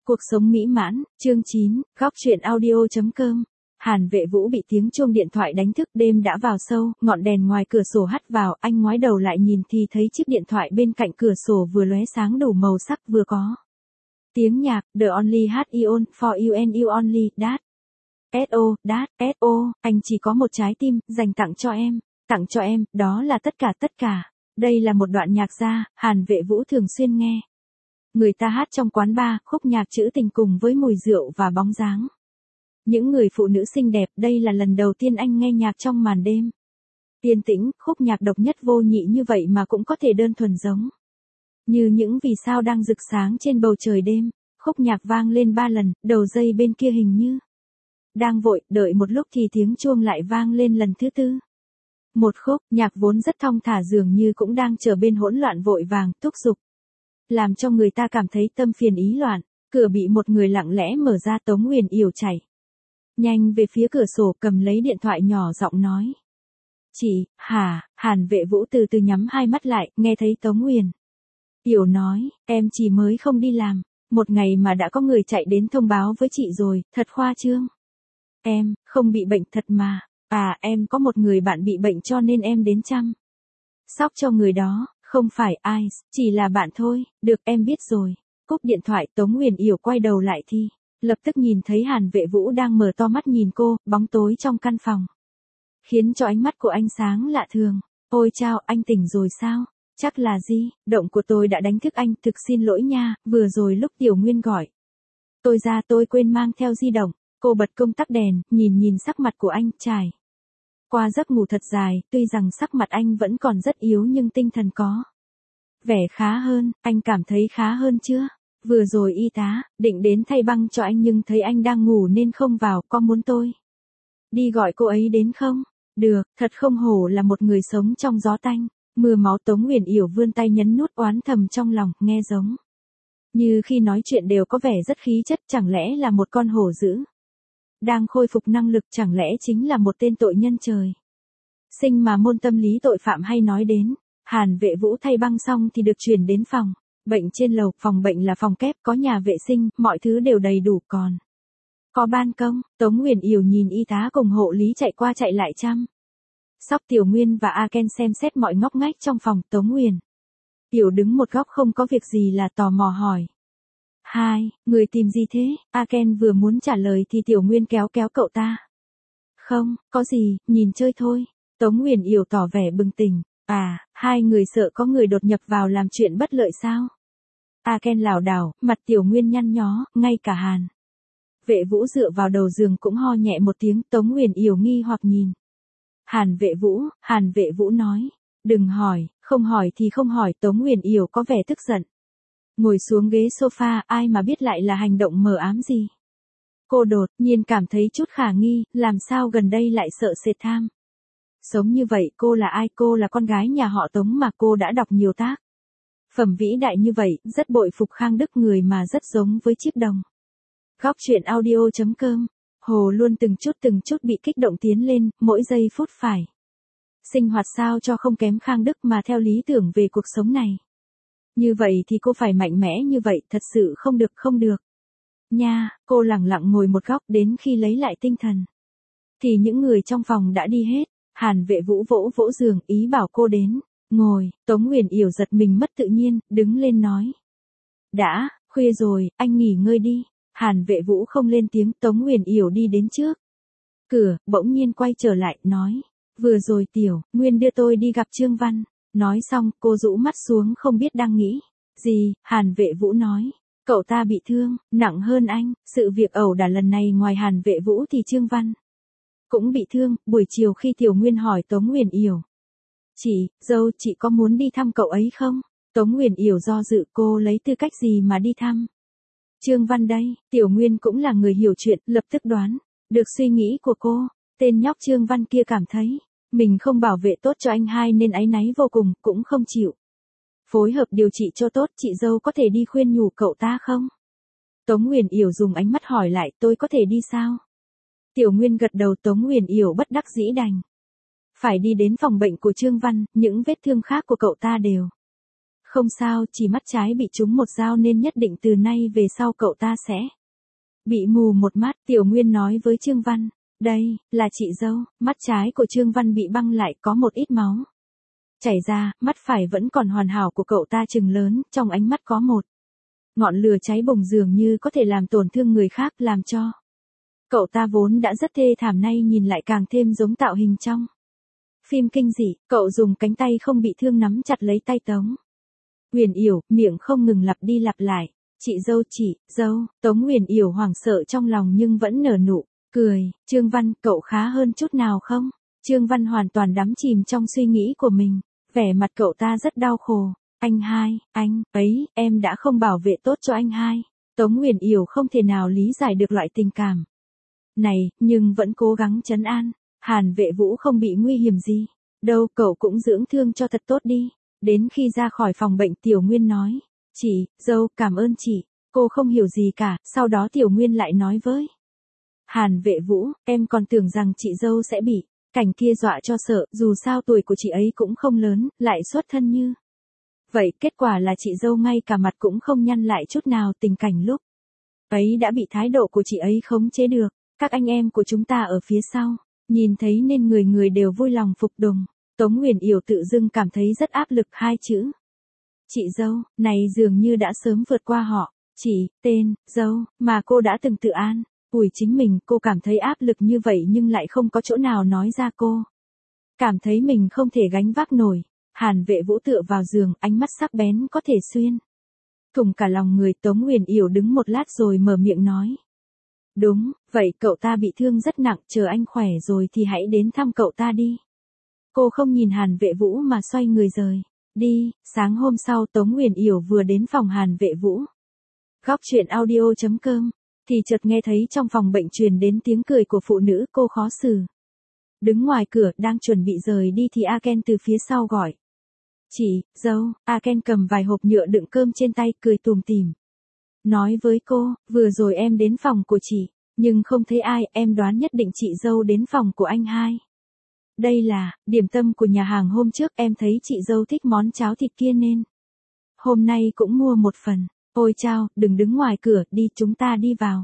Cuộc sống mỹ mãn, chương 9, góc truyện audio.com. Hàn Vệ Vũ bị tiếng chuông điện thoại đánh thức, đêm đã vào sâu, ngọn đèn ngoài cửa sổ hắt vào, anh ngoái đầu lại nhìn thì thấy chiếc điện thoại bên cạnh cửa sổ vừa lóe sáng đủ màu sắc vừa có tiếng nhạc, The Only Heart You Own, For You and You Only, That. S.O., anh chỉ có một trái tim, dành tặng cho em, đó là tất cả. Đây là một đoạn nhạc ra, Hàn Vệ Vũ thường xuyên nghe. Người ta hát trong quán bar, khúc nhạc trữ tình cùng với mùi rượu và bóng dáng. Những người phụ nữ xinh đẹp, đây là lần đầu tiên anh nghe nhạc trong màn đêm. Yên tĩnh, khúc nhạc độc nhất vô nhị như vậy mà cũng có thể đơn thuần giống như những vì sao đang rực sáng trên bầu trời đêm. Khúc nhạc vang lên 3 lần, đầu dây bên kia hình như đang vội, đợi một lúc thì tiếng chuông lại vang lên lần thứ 4. Một khúc nhạc vốn rất thong thả dường như cũng đang trở bên hỗn loạn vội vàng, thúc giục, làm cho người ta cảm thấy tâm phiền ý loạn. Cửa bị một người lặng lẽ mở ra, Tống Huyền Yểu chạy nhanh về phía cửa sổ, cầm lấy điện thoại nhỏ giọng nói. Chị, hả? Hàn Vệ Vũ từ từ nhắm hai mắt lại, nghe thấy Tống Huyền Yểu nói, em chỉ mới không đi làm, một ngày mà đã có người chạy đến thông báo với chị rồi, thật khoa trương. Em, không bị bệnh thật mà, em có một người bạn bị bệnh cho nên em đến chăm sóc cho người đó. Không phải ai, chỉ là bạn thôi, được em biết rồi. Cúp điện thoại, Tống Huyền Yểu quay đầu lại thì lập tức nhìn thấy Hàn Vệ Vũ đang mở to mắt nhìn cô, bóng tối trong căn phòng khiến cho ánh mắt của anh sáng lạ thường. Ôi chao, anh tỉnh rồi sao? Chắc là gì, động của tôi đã đánh thức anh, thực xin lỗi nha, vừa rồi lúc Tiểu Nguyên gọi tôi ra tôi quên mang theo di động. Cô bật công tắc đèn, nhìn sắc mặt của anh, trải qua giấc ngủ thật dài, tuy rằng sắc mặt anh vẫn còn rất yếu nhưng tinh thần có vẻ khá hơn. Anh cảm thấy khá hơn chưa? Vừa rồi y tá định đến thay băng cho anh nhưng thấy anh đang ngủ nên không vào, có muốn tôi đi gọi cô ấy đến không? Được, thật không hổ là một người sống trong gió tanh mưa máu. Tống Huyền Yểu vươn tay nhấn nút, oán thầm trong lòng, nghe giống như khi nói chuyện đều có vẻ rất khí chất, chẳng lẽ là một con hổ dữ đang khôi phục năng lực, chẳng lẽ chính là một tên tội nhân trời sinh mà môn tâm lý tội phạm hay nói đến. Hàn Vệ Vũ thay băng xong thì được chuyển đến phòng bệnh trên lầu. Phòng bệnh là phòng kép, có nhà vệ sinh, mọi thứ đều đầy đủ, còn có ban công. Tống Huyền Yểu nhìn y tá cùng hộ lý chạy qua chạy lại chăm sóc Tiểu Nguyên và A Ken, xem xét mọi ngóc ngách trong phòng. Tống Huyền Yểu đứng một góc không có việc gì là tò mò hỏi. Hai, người tìm gì thế? A Ken vừa muốn trả lời thì Tiểu Nguyên kéo cậu ta. Không, có gì, nhìn chơi thôi. Tống Huyền Yểu tỏ vẻ bừng tỉnh. Hai người sợ có người đột nhập vào làm chuyện bất lợi sao? A Ken lảo đảo, mặt Tiểu Nguyên nhăn nhó, ngay cả Hàn Vệ Vũ dựa vào đầu giường cũng ho nhẹ một tiếng. Tống Huyền Yểu nghi hoặc nhìn Hàn Vệ Vũ nói, đừng hỏi, không hỏi thì không hỏi. Tống Huyền Yểu có vẻ tức giận, ngồi xuống ghế sofa, ai mà biết lại là hành động mờ ám gì. Cô đột nhiên cảm thấy chút khả nghi, làm sao gần đây lại sợ sệt tham sống như vậy. Cô là ai? Cô là con gái nhà họ Tống mà cô đã đọc nhiều tác phẩm vĩ đại như vậy, rất bội phục Khang Đức, người mà rất giống với Chiếc Đồng. Góc truyện audio.com. Hồ luôn từng chút bị kích động tiến lên, mỗi giây phút phải sinh hoạt sao cho không kém Khang Đức mà theo lý tưởng về cuộc sống này. Như vậy thì cô phải mạnh mẽ như vậy, thật sự không được. Nha, cô lẳng lặng ngồi một góc, đến khi lấy lại tinh thần thì những người trong phòng đã đi hết. Hàn Vệ Vũ vỗ giường, ý bảo cô đến ngồi. Tống Huyền Yểu giật mình mất tự nhiên, đứng lên nói. Đã, khuya rồi, anh nghỉ ngơi đi. Hàn Vệ Vũ không lên tiếng. Tống Huyền Yểu đi đến trước cửa, bỗng nhiên quay trở lại, nói. Vừa rồi Tiểu Nguyên đưa tôi đi gặp Trương Văn. Nói xong, cô rũ mắt xuống không biết đang nghĩ gì. Hàn Vệ Vũ nói. Cậu ta bị thương, nặng hơn anh. Sự việc ẩu đả lần này ngoài Hàn Vệ Vũ thì Trương Văn cũng bị thương. Buổi chiều khi Tiểu Nguyên hỏi Tống Huyền Yểu, dâu chị có muốn đi thăm cậu ấy không? Tống Huyền Yểu do dự, cô lấy tư cách gì mà đi thăm Trương Văn đây? Tiểu Nguyên cũng là người hiểu chuyện, lập tức đoán được suy nghĩ của cô. Tên nhóc Trương Văn kia cảm thấy mình không bảo vệ tốt cho anh hai nên áy náy vô cùng, cũng không chịu phối hợp điều trị cho tốt. Chị dâu có thể đi khuyên nhủ cậu ta không? Tống Huyền Yểu dùng ánh mắt hỏi lại. Tôi có thể đi sao? Tiểu Nguyên gật đầu. Tống Huyền Yểu bất đắc dĩ đành phải đi đến phòng bệnh của Trương Văn. Những vết thương khác của cậu ta đều Không sao, chỉ mắt trái bị trúng một dao nên nhất định từ nay về sau cậu ta sẽ bị mù một mắt. Tiểu Nguyên nói với Trương Văn. Đây, là chị dâu. Mắt trái của Trương Văn bị băng lại, có một ít máu chảy ra, mắt phải vẫn còn hoàn hảo của cậu ta trừng lớn, trong ánh mắt có một ngọn lửa cháy bùng dường như có thể làm tổn thương người khác, làm cho cậu ta vốn đã rất thê thảm nay nhìn lại càng thêm giống tạo hình trong phim kinh dị. Cậu dùng cánh tay không bị thương nắm chặt lấy tay Tống Huyền Yểu, miệng không ngừng lặp đi lặp lại. Chị dâu. Tống Huyền Yểu hoảng sợ trong lòng nhưng vẫn nở nụ cười. Trương Văn, cậu khá hơn chút nào không? Trương Văn hoàn toàn đắm chìm trong suy nghĩ của mình. Vẻ mặt cậu ta rất đau khổ. Anh hai, anh ấy, em đã không bảo vệ tốt cho anh hai. Tống Huyền Yểu không thể nào lý giải được loại tình cảm này, nhưng vẫn cố gắng trấn an. Hàn Vệ Vũ không bị nguy hiểm gì. Đâu, cậu cũng dưỡng thương cho thật tốt đi. Đến khi ra khỏi phòng bệnh Tiểu Nguyên nói. Chị, dâu, cảm ơn chị. Cô không hiểu gì cả. Sau đó Tiểu Nguyên lại nói với Hàn Vệ Vũ, em còn tưởng rằng chị dâu sẽ bị cảnh kia dọa cho sợ, dù sao tuổi của chị ấy cũng không lớn, lại xuất thân như vậy. Kết quả là chị dâu ngay cả mặt cũng không nhăn lại chút nào. Tình cảnh lúc ấy đã bị thái độ của chị ấy khống chế được. Các anh em của chúng ta ở phía sau nhìn thấy nên người người đều vui lòng phục tùng. Tống Huyền Yểu tự dưng cảm thấy rất áp lực. Hai chữ chị dâu này dường như đã sớm vượt qua họ chỉ tên dâu mà cô đã từng tự an ủi chính mình. Cô cảm thấy áp lực như vậy nhưng lại không có chỗ nào nói ra. Cô cảm thấy mình không thể gánh vác nổi. Hàn Vệ Vũ tựa vào giường, ánh mắt sắc bén có thể xuyên thủng cả lòng người. Tống Huyền Yểu đứng một lát rồi mở miệng nói. Đúng, vậy cậu ta bị thương rất nặng, chờ anh khỏe rồi thì hãy đến thăm cậu ta đi. Cô không nhìn Hàn Vệ Vũ mà xoay người rời đi. Sáng hôm sau Tống Huyền Yểu vừa đến phòng Hàn Vệ Vũ. Góc truyện audio.com thì chợt nghe thấy trong phòng bệnh truyền đến tiếng cười của phụ nữ. Cô khó xử đứng ngoài cửa, đang chuẩn bị rời đi thì A Ken từ phía sau gọi. Chị, dâu. A Ken cầm vài hộp nhựa đựng cơm trên tay, cười tủm tỉm nói với cô, vừa rồi em đến phòng của chị, nhưng không thấy ai, em đoán nhất định chị dâu đến phòng của anh hai. Đây là điểm tâm của nhà hàng hôm trước, em thấy chị dâu thích món cháo thịt kia nên hôm nay cũng mua một phần. Ôi chao, đừng đứng ngoài cửa, đi, chúng ta đi vào.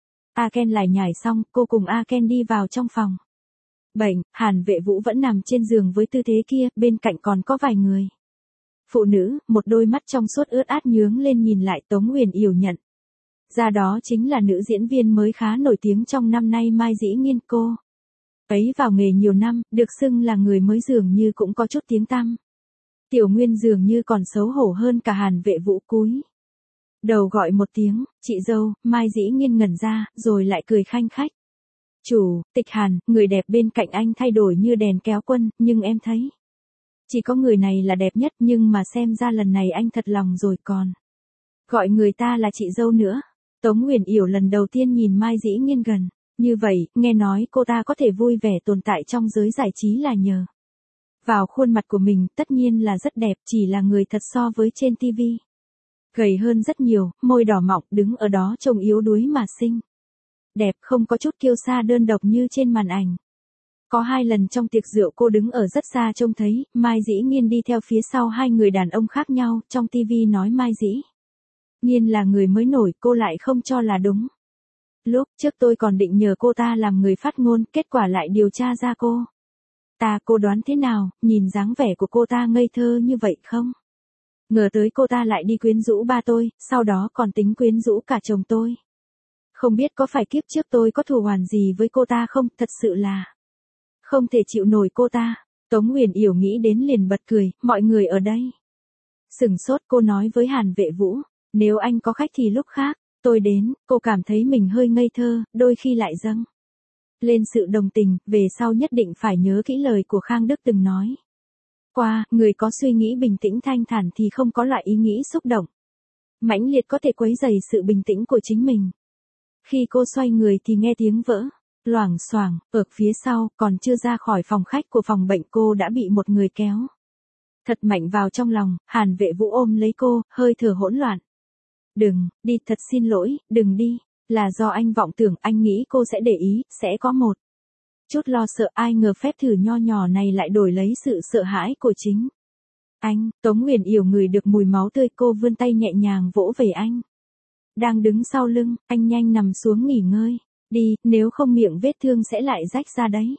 A Ken lại nhảy xong, cô cùng A Ken đi vào trong phòng bệnh. Hàn Vệ Vũ vẫn nằm trên giường với tư thế kia, bên cạnh còn có vài người phụ nữ. Một đôi mắt trong suốt ướt át nhướng lên nhìn lại. Tống Huyền Yểu nhận ra đó chính là nữ diễn viên mới khá nổi tiếng trong năm nay, Mai Dĩ Nghiên. Cô ấy vào nghề nhiều năm, được xưng là người mới dường như cũng có chút tiếng tăm. Tiểu Nguyên dường như còn xấu hổ hơn cả Hàn Vệ Vũ, cúi đầu gọi một tiếng, chị dâu. Mai Dĩ Nghiên ngẩn ra, rồi lại cười khanh khách. Chủ tịch Hàn, người đẹp bên cạnh anh thay đổi như đèn kéo quân, nhưng em thấy chỉ có người này là đẹp nhất, nhưng mà xem ra lần này anh thật lòng rồi còn gọi người ta là chị dâu nữa. Tống Huyền Yểu lần đầu tiên nhìn Mai Dĩ Nghiên gần như vậy, nghe nói cô ta có thể vui vẻ tồn tại trong giới giải trí là nhờ vào khuôn mặt của mình. Tất nhiên là rất đẹp, chỉ là người thật so với trên TV gầy hơn rất nhiều, môi đỏ mọng, đứng ở đó trông yếu đuối mà xinh đẹp, không có chút kiêu sa đơn độc như trên màn ảnh. Có 2 lần trong tiệc rượu cô đứng ở rất xa trông thấy Mai Dĩ Nghiên đi theo phía sau 2 người đàn ông khác nhau. Trong TV nói Mai Dĩ Nghiên là người mới nổi, cô lại không cho là đúng. Lúc trước tôi còn định nhờ cô ta làm người phát ngôn, kết quả lại điều tra ra cô đoán thế nào, nhìn dáng vẻ của cô ta ngây thơ như vậy không? Ngờ tới cô ta lại đi quyến rũ ba tôi, sau đó còn tính quyến rũ cả chồng tôi. Không biết có phải kiếp trước tôi có thù oán gì với cô ta không, thật sự là không thể chịu nổi cô ta. Tống Huyền Yểu nghĩ đến liền bật cười. Mọi người ở đây sửng sốt. Cô nói với Hàn Vệ Vũ, nếu anh có khách thì lúc khác tôi đến. Cô cảm thấy mình hơi ngây thơ, đôi khi lại dâng lên sự đồng tình. Về sau nhất định phải nhớ kỹ lời của Khang Đức từng nói qua, người có suy nghĩ bình tĩnh thanh thản thì không có loại ý nghĩ xúc động mãnh liệt có thể quấy rầy sự bình tĩnh của chính mình. Khi cô xoay người thì nghe tiếng vỡ loảng xoảng ở phía sau. Còn chưa ra khỏi phòng khách của phòng bệnh, cô đã bị một người kéo thật mạnh vào trong lòng. Hàn Vệ Vũ ôm lấy cô, hơi thở hỗn loạn. Đừng đi, thật xin lỗi, đừng đi. Là do anh vọng tưởng, anh nghĩ cô sẽ để ý, sẽ có một chút lo sợ. Ai ngờ phép thử nho nhỏ này lại đổi lấy sự sợ hãi của chính Anh, Tống Huyền Yểu ngửi được mùi máu tươi, cô vươn tay nhẹ nhàng vỗ về anh. Đang đứng sau lưng, anh nhanh nằm xuống nghỉ ngơi. Đi, nếu không miệng vết thương sẽ lại rách ra đấy.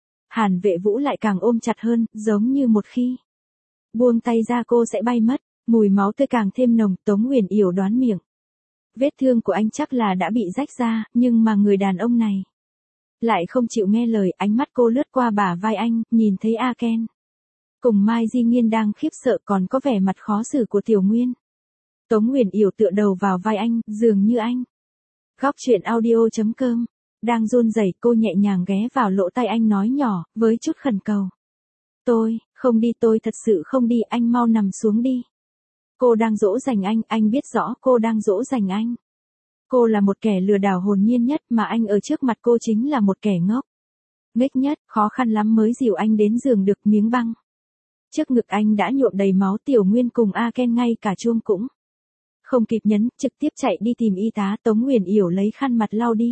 Hàn Vệ Vũ lại càng ôm chặt hơn, giống như một khi buông tay ra cô sẽ bay mất. Mùi máu tươi càng thêm nồng, Tống Huyền Yểu đoán miệng. Vết thương của anh chắc là đã bị rách ra, nhưng mà người đàn ông này lại không chịu nghe lời. Ánh mắt cô lướt qua bả vai anh, nhìn thấy A Ken cùng Mai Di Nghiên đang khiếp sợ, còn có vẻ mặt khó xử của Tiểu Nguyên. Tống Huyền Yểu tựa đầu vào vai anh, dường như anh. Góc truyện audio.com. Đang run rẩy, cô nhẹ nhàng ghé vào lỗ tai anh nói nhỏ, với chút khẩn cầu. Không đi, tôi thật sự không đi, anh mau nằm xuống đi. Cô đang dỗ dành anh biết rõ cô đang dỗ dành anh. Cô là một kẻ lừa đảo hồn nhiên nhất, mà anh ở trước mặt cô chính là một kẻ ngốc nghếch nhất, khó khăn lắm mới dìu anh đến giường được. Miếng băng trước ngực anh đã nhuộm đầy máu. Tiểu Nguyên cùng A Ken ngay cả chuông cũng không kịp nhấn, trực tiếp chạy đi tìm y tá. Tống Huyền Yểu lấy khăn mặt lau đi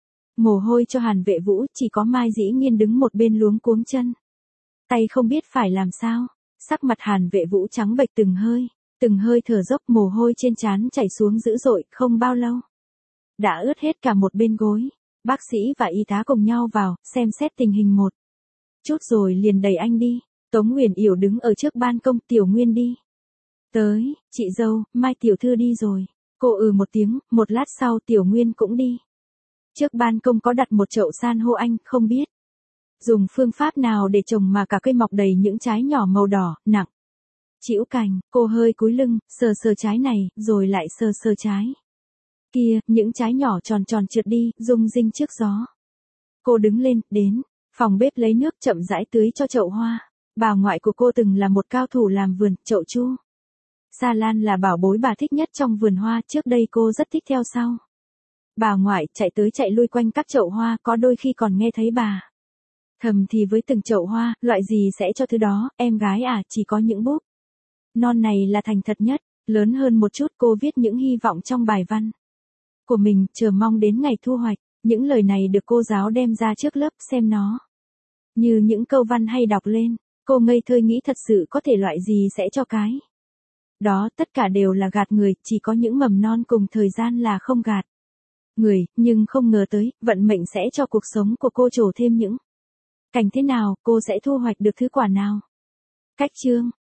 mồ hôi cho Hàn Vệ Vũ, chỉ có Mai Dĩ Nghiên đứng một bên luống cuống chân tay, không biết phải làm sao. Sắc mặt Hàn Vệ Vũ trắng bệch, từng hơi thở dốc, mồ hôi trên trán chảy xuống dữ dội. Không bao lâu đã ướt hết cả một bên gối. Bác sĩ và y tá cùng nhau vào, xem xét tình hình một chút rồi liền đẩy anh đi. Tống Huyền Yểu đứng ở trước ban công. Tiểu Nguyên đi tới, chị dâu, Mai tiểu thư đi rồi. Cô một tiếng, một lát sau Tiểu Nguyên cũng đi. Trước ban công có đặt một chậu san hô, anh không biết dùng phương pháp nào để trồng mà cả cây mọc đầy những trái nhỏ màu đỏ, nặng trĩu cành. Cô hơi cúi lưng, sờ sờ trái này, rồi lại sờ sờ trái kia, những trái nhỏ tròn tròn trượt đi, rung rinh trước gió. Cô đứng lên, đến phòng bếp lấy nước chậm rãi tưới cho chậu hoa. Bà ngoại của cô từng là một cao thủ làm vườn, chậu chu sa lan là bảo bối bà thích nhất trong vườn hoa, trước đây cô rất thích theo sau bà ngoại, chạy tới chạy lui quanh các chậu hoa, có đôi khi còn nghe thấy bà thầm thì với từng chậu hoa, loại gì sẽ cho thứ đó, em gái à, chỉ có những búp non này là thành thật nhất. Lớn hơn một chút, cô viết những hy vọng trong bài văn của mình, chờ mong đến ngày thu hoạch. Những lời này được cô giáo đem ra trước lớp, xem nó như những câu văn hay đọc lên. Cô ngây thơ nghĩ thật sự có thể loại gì sẽ cho cái đó, tất cả đều là gạt người, chỉ có những mầm non cùng thời gian là không gạt người. Nhưng không ngờ tới, vận mệnh sẽ cho cuộc sống của cô trổ thêm những cảnh thế nào, cô sẽ thu hoạch được thứ quả nào. Cách chương